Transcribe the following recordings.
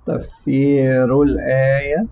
تفسير الآية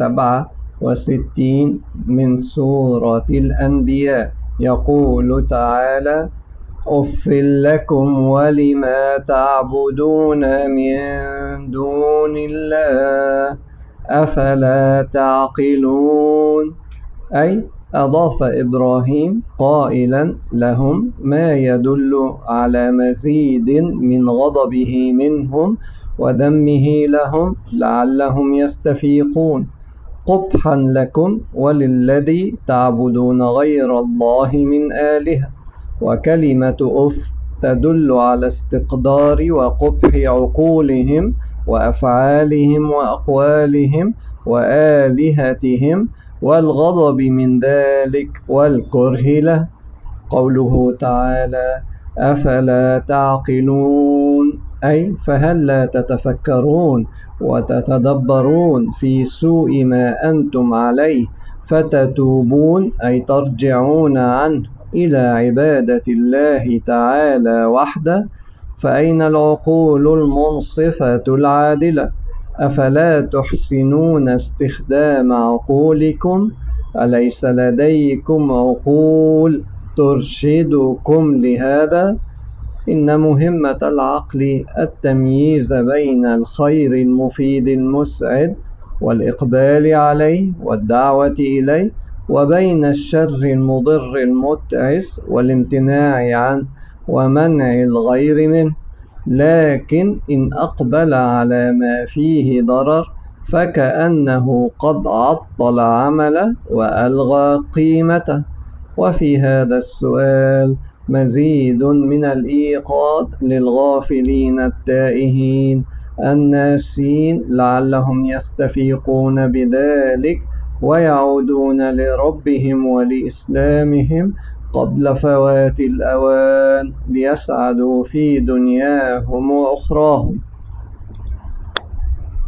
67 من سورة الأنبياء. يقول تعالى: أُفٍّ لكم ولما تعبدون من دون الله أفلا تعقلون. أي أضاف إبراهيم قائلا لهم ما يدل على مزيد من غضبه منهم وذمه لهم لعلهم يستفيقون: قبحا لكم وللذي تعبدون غير الله من آلهة. وكلمة أف تدل على استقدار وقبح عقولهم وأفعالهم وأقوالهم وآلهتهم والغضب من ذلك والكره له. قوله تعالى: أفلا تعقلون، أي فهل لا تتفكرون وتتدبرون في سوء ما أنتم عليه فتتوبون، أي ترجعون عنه إلى عبادة الله تعالى وحده؟ فأين العقول المنصفة العادلة؟ أفلا تحسنون استخدام عقولكم؟ أليس لديكم عقول ترشدكم لهذا؟ إن مهمة العقل التمييز بين الخير المفيد المسعد والإقبال عليه والدعوة إليه، وبين الشر المضر المتعس والامتناع عنه ومنع الغير منه. لكن إن أقبل على ما فيه ضرر فكأنه قد عطل عمله وألغى قيمته. وفي هذا السؤال مزيد من الإيقاظ للغافلين التائهين الناسين لعلهم يستفيقون بذلك ويعودون لربهم ولإسلامهم قبل فوات الأوان ليسعدوا في دنياهم وأخراهم.